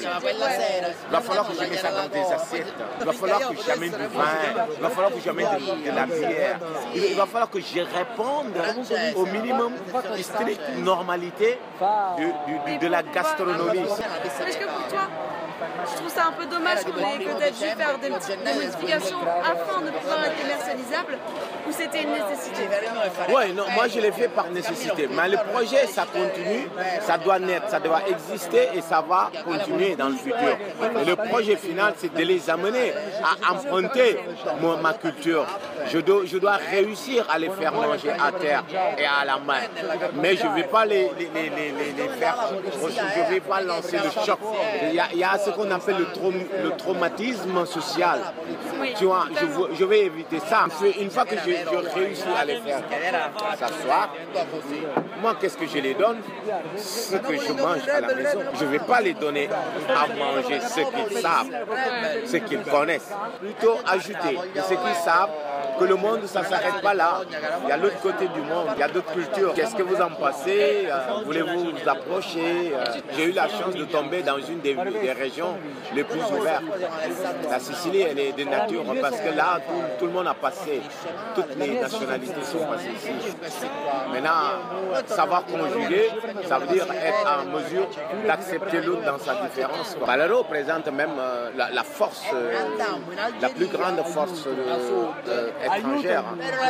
Il va falloir que je mette ça dans des assiettes. Il va falloir que j'amène du vin. Il va falloir que j'amène de, de la bière. Il va falloir que je réponde au minimum de stricte normalité de, de, de, de la gastronomie. Est-ce que pour toi, je trouve ça un peu dommage que les que tu aies dû faire des, des modifications afin de pouvoir être commercialisable, ou c'était une nécessité? Oui, non, moi je l'ai fait par nécessité. Mais le projet, ça continue, ça doit naître, ça doit exister et ça va continuer dans le futur. Et le projet final, c'est de les amener à emprunter mon, ma culture. Je dois, je dois réussir à les faire manger à terre et à la main. Mais je ne vais pas les, les, les, les, les faire, je ne vais pas lancer le choc. Il y a, il y a ce qu'on appelle le, traum, le traumatisme social. Oui, tu vois, je, je vais éviter ça. Une fois que je, je réussis à les faire s'asseoir, moi, qu'est-ce que je les donne? Ce que je mange à la maison. Je ne vais pas les donner à manger ce qu'ils savent, ce qu'ils connaissent. Plutôt ajouter de ce qu'ils savent, que le monde, ça ne s'arrête pas là. Il y a l'autre côté du monde, il y a d'autres cultures. Qu'est-ce que vous en pensez? euh, Voulez-vous vous approcher? euh, J'ai eu la chance de tomber dans une des, des régions les plus ouvertes. La Sicile, elle est de nature, parce que là, tout, tout le monde a passé. Toutes les nationalités sont passées ici. Maintenant, savoir conjuguer, ça veut dire être en mesure d'accepter l'autre dans sa différence. Ballarò présente même euh, la, la force, euh, la plus grande force de, de, étrangère.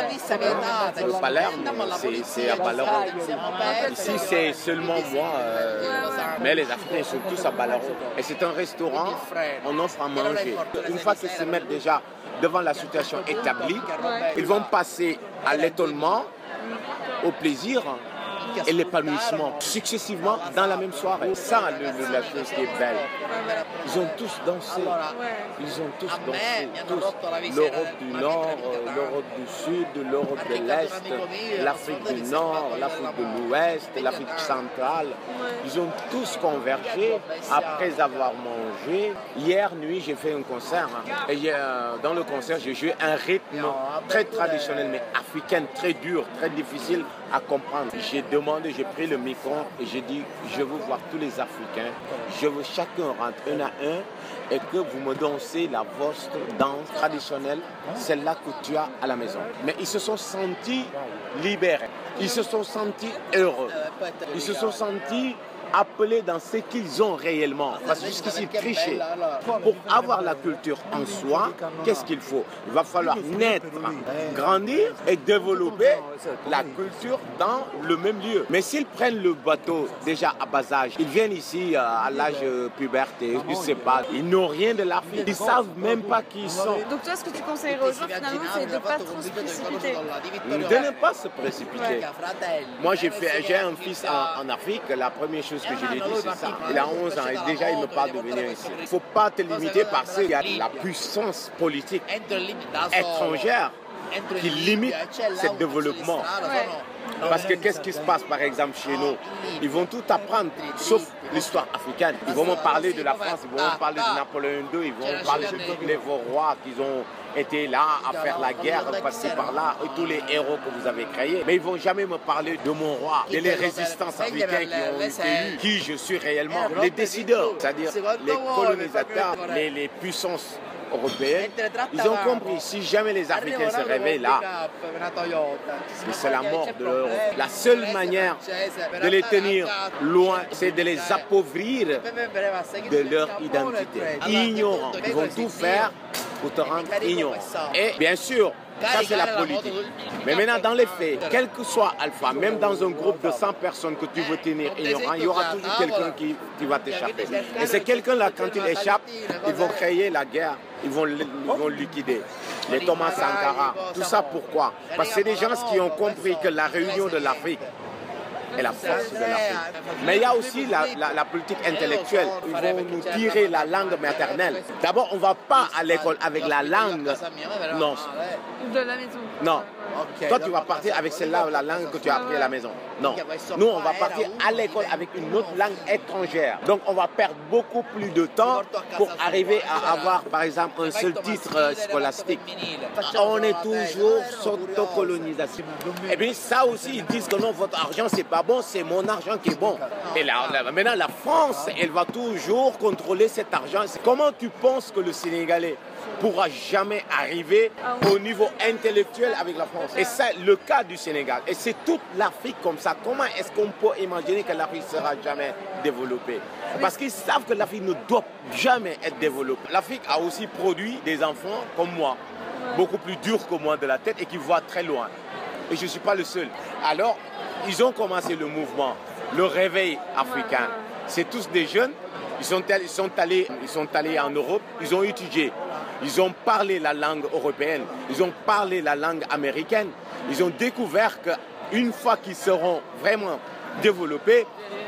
Hein. Le Palerme, c'est à Ballarò. Ici, c'est seulement moi, euh, mais les Africains sont tous à Ballarò. Et c'est un restaurant, on offre à manger. Une fois qu'ils se mettent déjà devant la situation établie, ils vont passer à l'étonnement, au plaisir et l'épanouissement successivement dans la même soirée. Ça, le, le, la chose qui est belle. Ils ont tous dansé. Ils ont tous dansé. Tous. L'Europe du Nord, l'Europe du Sud, l'Europe de l'Est, l'Afrique du Nord, l'Afrique de l'Ouest, l'Afrique centrale. Ils ont tous convergé après avoir mangé. Hier nuit, j'ai fait un concert. Et dans le concert, j'ai joué un rythme très traditionnel, mais africain, très dur, très difficile à comprendre. J'ai demandé, j'ai pris le micro et j'ai dit, je veux voir tous les Africains, je veux chacun rentre un à un et que vous me dansez la votre danse traditionnelle, celle-là que tu as à la maison. Mais ils se sont sentis libérés. ils se sont sentis heureux. Ils se sont sentis appelés dans ce qu'ils ont réellement. Parce que jusqu'ici, tricher. Pour avoir la culture en soi, qu'est-ce qu'il faut? Il va falloir naître, grandir et développer la culture dans le même lieu. Mais s'ils prennent le bateau déjà à bas âge, ils viennent ici à l'âge puberté, je ne sais pas, ils n'ont rien de l'Afrique. Ils ne savent même pas qui ils sont. Donc toi, ce que tu conseillerais aux gens, finalement, c'est de ne pas trop se précipiter. De ne pas se précipiter. Moi, j'ai fait, j'ai un fils en, en Afrique. La première chose que je lui ai dit, c'est ça. Il a onze ans et déjà, il me parle de venir ici. Il ne faut pas te limiter parce qu'il y a la puissance politique étrangère qui limite ce développement. Parce que qu'est-ce qui se passe par exemple chez nous? Ils vont tout apprendre, sauf l'histoire africaine. Ils vont me parler de la France, ils vont me parler de Napoléon deux, ils vont me parler de tous les rois qui ont été là à faire la guerre, passer par là, et tous les héros que vous avez créés. Mais ils ne vont jamais me parler de mon roi, de les résistances africaines qui ont été eues, qui je suis réellement. Les décideurs, c'est-à-dire les colonisateurs, les, les puissances européennes, ils ont compris, si jamais les Africains se réveillent là, c'est la mort de l'Europe. La seule manière de les tenir loin, c'est de les appauvrir de leur identité. Ignorants. Ils vont tout faire pour te rendre ignorant. Et bien sûr, ça c'est la politique. Mais maintenant dans les faits, quel que soit Alpha, même dans un groupe de cent personnes que tu veux tenir ignorant, il y aura toujours quelqu'un qui, qui va t'échapper. Et c'est quelqu'un-là, quand il échappe, ils vont créer la guerre, ils vont, ils vont liquider. Les Thomas Sankara, tout ça pourquoi? Parce que c'est des gens qui ont compris que la réunion de l'Afrique et la force de l'Afrique. Mais il y a aussi la, la, la politique intellectuelle. Ils vont nous tirer la langue maternelle. D'abord, on ne va pas à l'école avec la langue. Non. De la maison. Non. Toi, tu vas partir avec celle-là, la langue que tu as appris à la maison. Non. Nous, on va partir à l'école avec une autre langue étrangère. Donc, on va perdre beaucoup plus de temps pour arriver à avoir, par exemple, un seul titre scolastique. On est toujours sous colonisation. Et bien, ça aussi, ils disent que non, votre argent, c'est pas bon, c'est mon argent qui est bon. Et là, là, maintenant, la France, elle va toujours contrôler cet argent. Comment tu penses que le Sénégalais pourra jamais arriver au niveau intellectuel avec la France? Et c'est le cas du Sénégal. Et c'est toute l'Afrique comme ça. Comment est-ce qu'on peut imaginer que l'Afrique ne sera jamais développée? Parce qu'ils savent que l'Afrique ne doit jamais être développée. L'Afrique a aussi produit des enfants comme moi, beaucoup plus durs que moi de la tête et qui voient très loin. Et je ne suis pas le seul. Alors, ils ont commencé le mouvement, le réveil africain. C'est tous des jeunes. Ils sont, ils, sont allés, ils sont allés en Europe, ils ont étudié, ils ont parlé la langue européenne, ils ont parlé la langue américaine. Ils ont découvert qu'une fois qu'ils seront vraiment développés,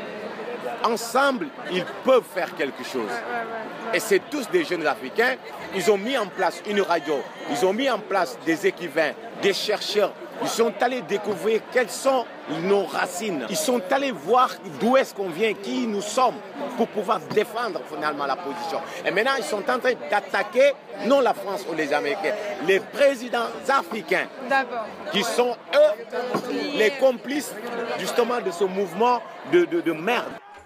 ensemble, ils peuvent faire quelque chose. Et c'est tous des jeunes Africains. Ils ont mis en place une radio, ils ont mis en place des écrivains, des chercheurs. Ils sont allés découvrir quelles sont nos racines. Ils sont allés voir d'où est-ce qu'on vient, qui nous sommes, pour pouvoir défendre finalement la position. Et maintenant, ils sont en train d'attaquer, non la France ou les Américains, les présidents africains, qui sont, eux, les complices justement de ce mouvement de, de, de merde.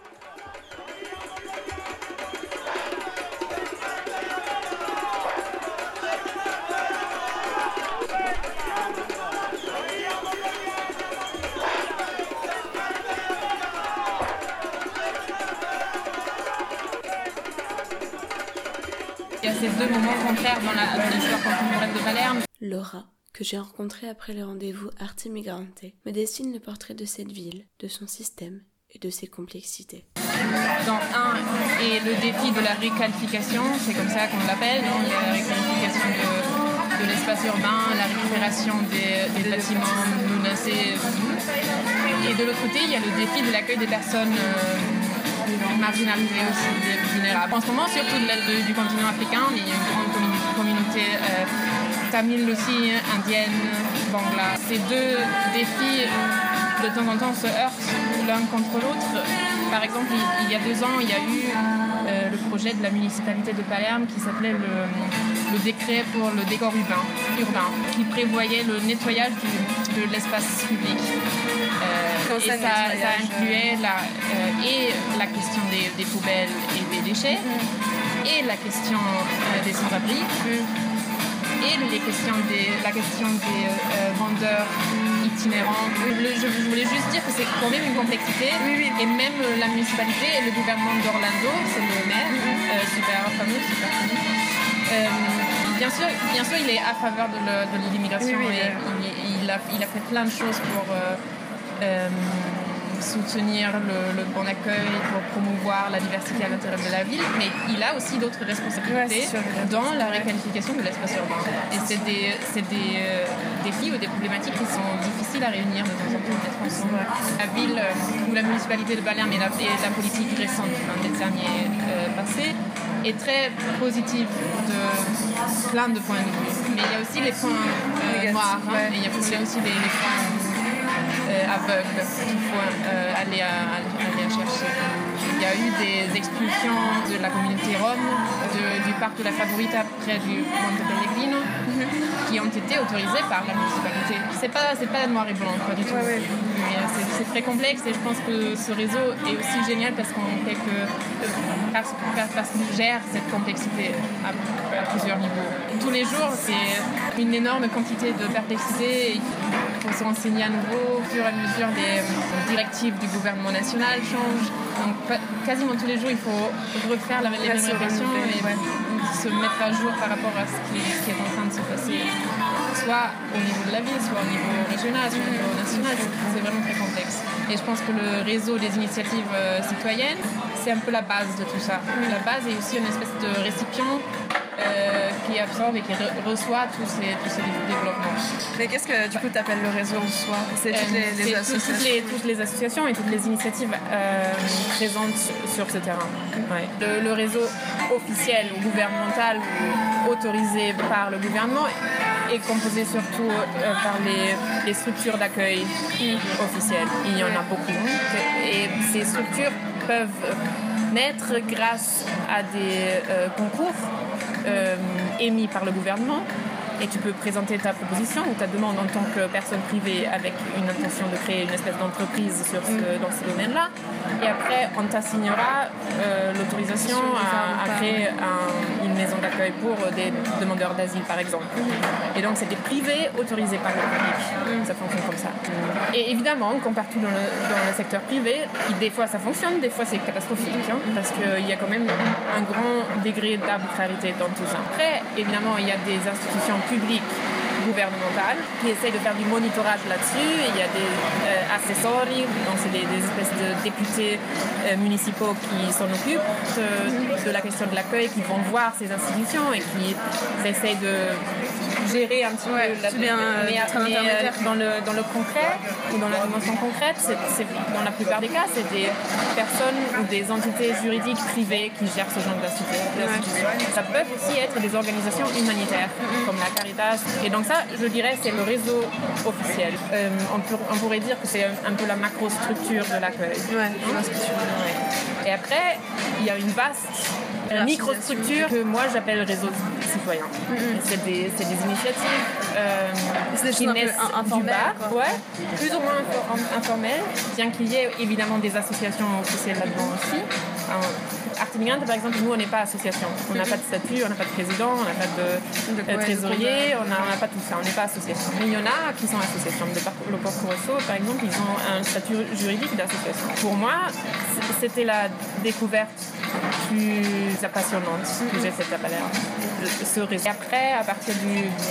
Il y a ces deux moments contraires dans l'histoire contemporaine de Palerme. Laura, que j'ai rencontrée après le rendez-vous Arte Migrante, me dessine le portrait de cette ville, de son système et de ses complexités. Dans un est le défi de la réqualification, c'est comme ça qu'on l'appelle, non? La réqualification de, de l'espace urbain, la récupération des, des bâtiments menacés. Et de l'autre côté, il y a le défi de l'accueil des personnes euh, marginalisées aussi, des vulnérables. En ce moment, surtout de, de, du continent africain, il y a une grande communauté, communauté euh, tamile aussi, indienne, bangla. Ces deux défis, de temps en temps, se heurtent l'un contre l'autre. Par exemple, il, il y a deux ans, il y a eu euh, le projet de la municipalité de Palerme qui s'appelait le, le décret pour le décor urbain, urbain qui prévoyait le nettoyage du, de l'espace public. Euh, et ça, ça incluait la, euh, et la question des, des poubelles et des déchets, mmh. et la question euh, des sans-abri, mmh. et les questions des, la question des euh, vendeurs itinérants. Le, je, je voulais juste dire que c'est quand même une complexité. Oui, oui. Et même la municipalité et le gouvernement d'Orlando, c'est le maire, euh, super fameux, super connu. Euh, bien sûr, bien sûr, il est à faveur de, le, de l'immigration oui, oui, et il, il, a, il a fait plein de choses pour euh, euh, soutenir le, le bon accueil, pour promouvoir la diversité à l'intérieur de la ville, mais il a aussi d'autres responsabilités ouais, dans la requalification de l'espace urbain. Et c'est des, c'est des euh, défis ou des problématiques qui sont difficiles à réunir de temps en temps. La ville ou la municipalité de Palerme et la, et la politique récente hein, des années euh, passées est très positive de plein de points de vue. Mais il y a aussi les points euh, noirs, hein, ouais. Et il y a aussi, aussi les, les points euh, aveugles qu'il faut euh, aller, à, aller à chercher. Il y a eu des expulsions de la communauté rome, de, du parc de la Favorita près du Monte Pellegrino, mm-hmm. qui ont été autorisées par la municipalité. C'est pas, c'est pas noir et blanc, pas du tout. Ouais, ouais. Mais c'est, c'est très complexe et je pense que ce réseau est aussi génial parce qu'on fait que parce, parce qu'on gère cette complexité à, à plusieurs niveaux. Tous les jours, c'est une énorme quantité de perplexité. Il faut se renseigner à nouveau. Au fur et à mesure, les directives du gouvernement national changent. Donc, quasiment tous les jours, il faut refaire la, les mêmes réflexions et ouais. se mettre à jour par rapport à ce qui, ce qui est en train de se passer, soit au niveau de la ville, soit au niveau régional, soit au niveau national. C'est vraiment très complexe. Et je pense que le réseau des initiatives euh, citoyennes, c'est un peu la base de tout ça. La base est aussi une espèce de récipient Euh, qui absorbe et qui re- reçoit tous ces, tous ces développements. Mais qu'est-ce que du coup tu appelles le réseau en soi? C'est toutes les, les c'est associations toutes les, toutes les associations et toutes les initiatives euh, présentes sur ce terrain. Ouais. Le, le réseau officiel ou gouvernemental ou autorisé par le gouvernement est composé surtout euh, par les, les structures d'accueil officielles. Il y en a beaucoup. Et ces structures peuvent naître grâce à des euh, concours Euh, émis par le gouvernement et tu peux présenter ta proposition ou ta demande en tant que personne privée avec une intention de créer une espèce d'entreprise sur ce, dans ce domaine-là et après on t'assignera euh, l'autorisation à, à créer un, une maison d'accueil pour des demandeurs d'asile par exemple et donc c'est des privés autorisés par le public. Ça fonctionne comme ça et évidemment comme partout dans le, dans le secteur privé des fois ça fonctionne, des fois c'est catastrophique hein, parce qu'il y a quand même un grand degré d'arbitrarité dans tout ça. Après évidemment il y a des institutions publiques gouvernementales qui essayent de faire du monitorage là-dessus. Il y a des euh, assessori, donc c'est des, des espèces de députés euh, municipaux qui s'en occupent de, de la question de l'accueil, qui vont voir ces institutions et qui essayent de gérer un petit ouais, peu la bien, mais, mais euh, dans, le, dans le concret ou dans la dimension concrète, c'est, c'est, dans la plupart des cas, c'est des personnes ou des entités juridiques privées qui gèrent ce genre d'institution. Ouais. Ça peut aussi être des organisations humanitaires mm-hmm. comme la Caritas. Et donc ça, je dirais, c'est le réseau officiel. Euh, on, peut, on pourrait dire que c'est un, un peu la macrostructure de l'accueil. Ouais, je pense que tu veux dire. Ouais. Et après, il y a une vaste une microstructure que moi j'appelle réseau citoyen. Mm-hmm. C'est, des, c'est des initiatives euh, c'est qui naissent du bas, ouais, plus ou moins informelles, bien qu'il y ait évidemment des associations officielles là-dedans aussi. Arte Migrante, par exemple, nous on n'est pas association. On n'a pas de statut, on n'a pas de président, on n'a pas de, de euh, trésorier, on n'a pas tout ça, on n'est pas association. Mais il y en a qui sont associations. Le Porco Rosso, par exemple, ils ont un statut juridique d'association. Pour moi, c'était la découverte plus passionnante que j'ai faite à Palerme. Ce réseau. Et après, à partir du,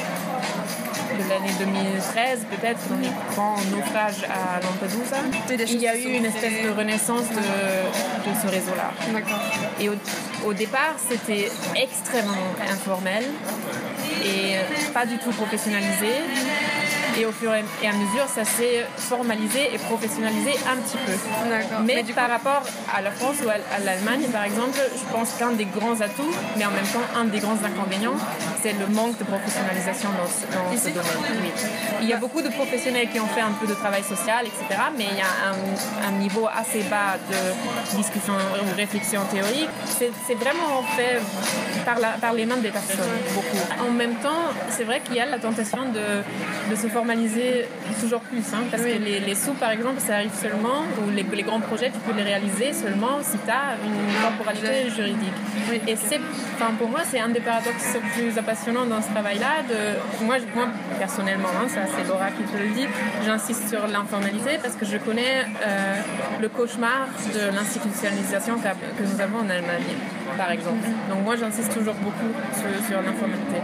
de l'année deux mille treize, peut-être, dans les grands naufrages à Lampedusa, il y a eu une espèce de renaissance de, de ce réseau-là. D'accord. Et au, au départ, c'était extrêmement informel et pas du tout professionnalisé. Et au fur et à mesure, ça s'est formalisé et professionnalisé un petit peu. D'accord. Mais, mais par coup... rapport à la France ou à, à l'Allemagne, par exemple, je pense qu'un des grands atouts, mais en même temps un des grands inconvénients, c'est le manque de professionnalisation dans ce, dans ce domaine. Oui. Il y a beaucoup de professionnels qui ont fait un peu de travail social, et cetera, mais il y a un, un niveau assez bas de discussion ou réflexion théorique. C'est, c'est vraiment fait par, la, par les mains des personnes, beaucoup. En même temps, c'est vrai qu'il y a la tentation de, de se former formaliser toujours plus, hein, parce oui. que les, les sous, par exemple, ça arrive seulement, ou les, les grands projets, tu peux les réaliser seulement si tu as une corporalité juridique. Oui. Et c'est, enfin, pour moi, c'est un des paradoxes les plus passionnants dans ce travail-là. De, moi, moi, personnellement, hein, ça c'est Laura qui te le dit, j'insiste sur l'informalité parce que je connais euh, le cauchemar de l'institutionnalisation que nous avons en Allemagne, par exemple. Donc moi, j'insiste toujours beaucoup sur, sur l'informalité.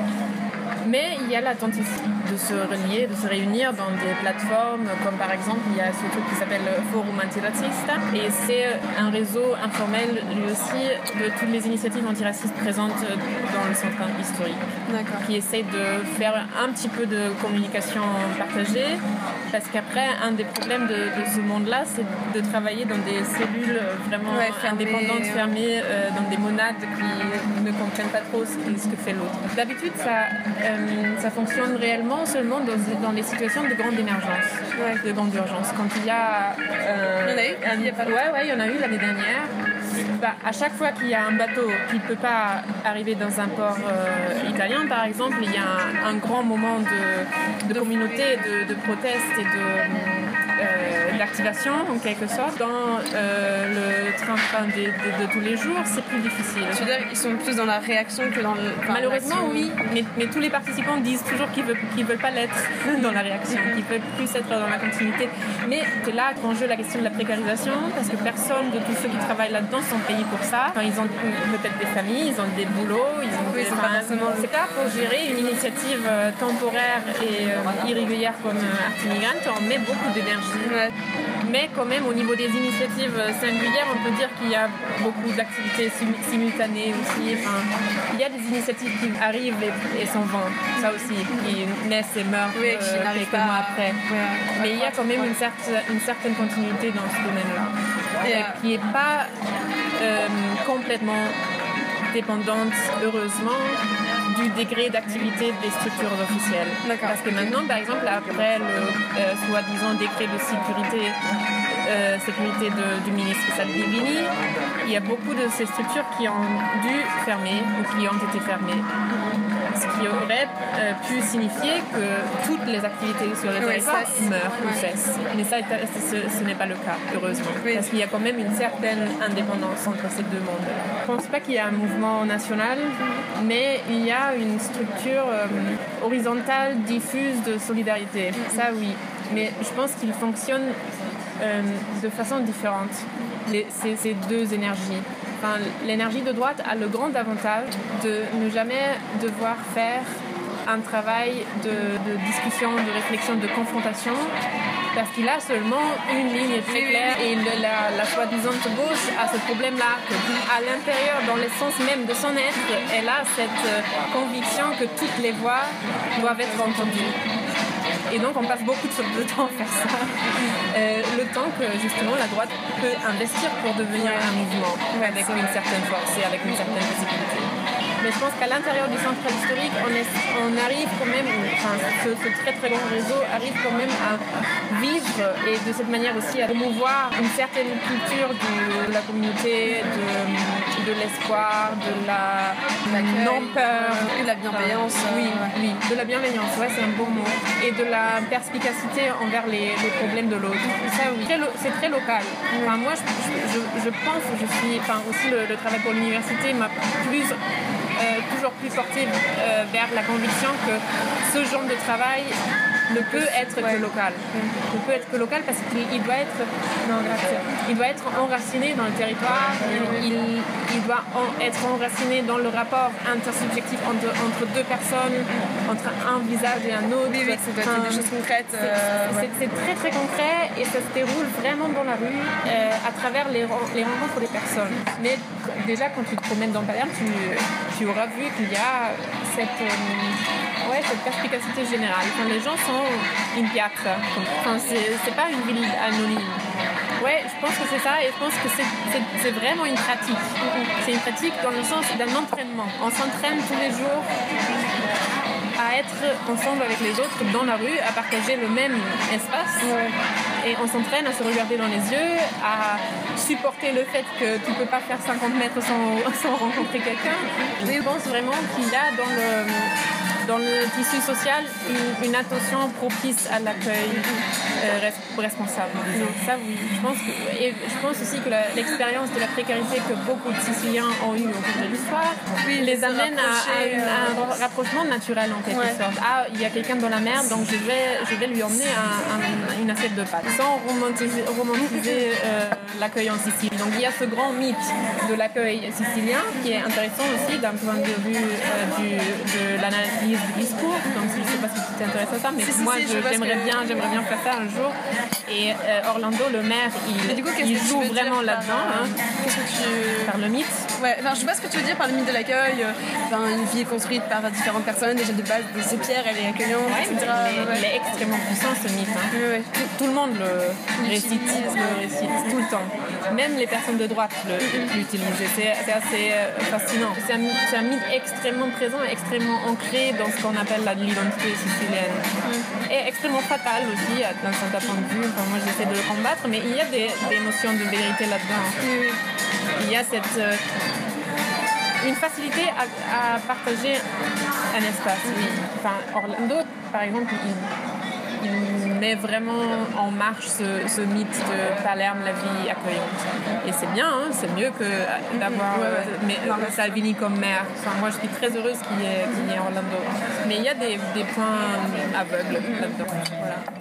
Mais il y a la tentative de se relier, de se réunir dans des plateformes, comme par exemple, il y a ce truc qui s'appelle Forum Antiracista, et c'est un réseau informel, lui aussi, de toutes les initiatives antiracistes présentes dans le centre historique, qui essaie de faire un petit peu de communication partagée, parce qu'après, un des problèmes de, de ce monde-là, c'est de travailler dans des cellules vraiment ouais, fermées, indépendantes, fermées, euh, dans des monades qui ne comprennent pas trop ce que, ce que fait l'autre. D'habitude, ça... Euh, ça fonctionne réellement seulement dans, dans les situations de grande émergence, ouais. de grande urgence. Quand il y a... Euh, il y en a eu un, il y a pas ouais, ouais, il y en a eu l'année dernière. Bah, à chaque fois qu'il y a un bateau qui ne peut pas arriver dans un port euh, italien, par exemple, il y a un, un grand moment de, de communauté, de, de proteste et de... Euh, d'activation en quelque sorte. Dans euh, le train-train de, de, de tous les jours, c'est plus difficile. Tu veux dire, ils sont plus dans la réaction que dans le... Enfin, malheureusement, oui, mais, mais tous les participants disent toujours qu'ils ne veulent, qu'ils veulent pas l'être dans la réaction, qu'ils veulent plus être dans la continuité. Mais c'est là qu'en jeu la question de la précarisation, parce que personne de tous ceux qui travaillent là-dedans sont payés pour ça. Enfin, ils ont peut-être des familles, ils ont des boulots, ils ont oui, des... Enfin, c'est pas pour gérer une initiative euh, temporaire et euh, irrégulière comme euh, Arte Migrante, on met beaucoup d'énergie. Ouais. Mais quand même, au niveau des initiatives singulières, on peut dire qu'il y a beaucoup d'activités simultanées aussi. Enfin, il y a des initiatives qui arrivent et, et s'en vont, ça aussi, qui naissent et meurent oui, euh, quelques mois à... après. Ouais. Mais il y a quand même une, certes, une certaine continuité dans ce domaine-là, et, euh... qui n'est pas euh, complètement dépendante, heureusement, du degré d'activité des structures officielles. Parce que maintenant, par exemple, après le euh, soi-disant décret de sécurité, euh, sécurité de, du ministre Salvini, il y a beaucoup de ces structures qui ont dû fermer ou qui ont été fermées. Ce qui aurait euh, pu signifier que toutes les activités sur le territoire oui, meurent ou ouais. cessent. Mais ça, ce, ce n'est pas le cas, heureusement. Oui. Parce qu'il y a quand même une certaine indépendance entre ces deux mondes. Je ne pense pas qu'il y ait un mouvement national, mais il y a une structure euh, horizontale, diffuse de solidarité. Ça, oui. Mais je pense qu'il fonctionne euh, de façon différente, les, ces, ces deux énergies. Enfin, l'énergie de droite a le grand avantage de ne jamais devoir faire un travail de, de discussion, de réflexion, de confrontation, parce qu'il a seulement une ligne très claire et le, la, la soi-disant gauche a ce problème-là, qu'à l'intérieur, dans l'essence même de son être, elle a cette conviction que toutes les voix doivent être entendues. Et donc on passe beaucoup de temps à faire ça. Euh, le temps que justement la droite peut investir pour devenir un mouvement avec une certaine force et avec une certaine visibilité. Mais je pense qu'à l'intérieur du centre historique, on, est, on arrive quand même, enfin, ce, ce très très grand réseau arrive quand même à vivre et de cette manière aussi à promouvoir une certaine culture de, de la communauté, de, de l'espoir, de la non-peur. Et de la bienveillance. Enfin, oui, oui, de la bienveillance, ouais, c'est un beau mot. Et de la perspicacité envers les, les problèmes de l'autre. Ça, oui. C'est très local. Enfin, moi, je, je, je pense, je suis, enfin, aussi le, le travail pour l'université m'a plus... Euh, toujours plus porté euh, vers la conviction que ce genre de travail ne peut être ouais. que local. Ne peut être que local parce qu'il doit être, non, il doit être enraciné dans le territoire, il, il, il doit en, être enraciné dans le rapport intersubjectif entre, entre deux personnes, entre un visage et un autre. Oui, oui, ça doit être des choses concrètes. Euh, c'est, ouais. c'est, c'est très très concret et ça se déroule vraiment dans la rue euh, à travers les, les rencontres des personnes. Mais déjà quand tu te promènes dans Palerme, tu, tu auras vu qu'il y a cette, euh, ouais, cette perspicacité générale. Enfin, les gens sont in piazza. Enfin, c'est, c'est pas une ville anonyme. Ouais, je pense que c'est ça et je pense que c'est, c'est, c'est vraiment une pratique. C'est une pratique dans le sens d'un entraînement. On s'entraîne tous les jours à être ensemble avec les autres dans la rue, à partager le même espace. Ouais. Et on s'entraîne à se regarder dans les yeux, à supporter le fait que tu ne peux pas faire cinquante mètres sans, sans rencontrer quelqu'un. Je pense vraiment qu'il y a dans le... dans le tissu social une, une attention propice à l'accueil euh, res- responsable. Donc ça, oui, je pense que, et je pense aussi que la, l'expérience de la précarité que beaucoup de Siciliens ont eu au cours de l'histoire oui, les amène à, à, une, à un rapprochement naturel en quelque ouais. sorte. Ah, il y a quelqu'un dans la merde, donc je vais, je vais lui emmener un, un, une assiette de pâtes, sans romantiser, romantiser euh, l'accueil en Sicile. Donc il y a ce grand mythe de l'accueil sicilien qui est intéressant aussi d'un point de vue euh, du, de l'analyse du discours. Donc je ne sais pas si tu t'intéresses à ça, mais si, moi si, si, je, j'aimerais, que... bien, j'aimerais bien faire ça un jour. Et euh, Orlando, le maire, il, du coup, il joue vraiment là-dedans. Par, hein. Qu'est-ce que tu... Par le mythe. Ouais, enfin, je sais pas ce que tu veux dire par le mythe de l'accueil. Enfin, une ville construite par différentes personnes, déjà de base, de ses pierres, elle est accueillante, ouais, et cetera. Il est, ouais. il est extrêmement puissant ce mythe. Hein. Oui, oui. Tout, tout le monde le récite, le récite tout le temps. Même les personnes de droite le, l'utilisent. C'est, c'est assez fascinant. C'est un, c'est un mythe extrêmement présent, extrêmement ancré dans ce qu'on appelle la, l'identité sicilienne. Mm. Et extrêmement fatal aussi, d'un certain point de vue. Enfin, moi, j'essaie de le combattre, mais il y a des, des notions de vérité là-dedans. Mm. Il y a cette... Euh, une facilité à, à partager un espace. Oui. Enfin, Orlando, par exemple, il, il met vraiment en marche ce, ce mythe de Palerme, la vie accueillante. Et c'est bien, hein, c'est mieux que d'avoir ouais, ouais. Mais, euh, Salvini comme maire. Enfin, moi, je suis très heureuse qu'il y ait, qu'il y ait Orlando. Mais il y a des, des points aveugles là-dedans. Voilà.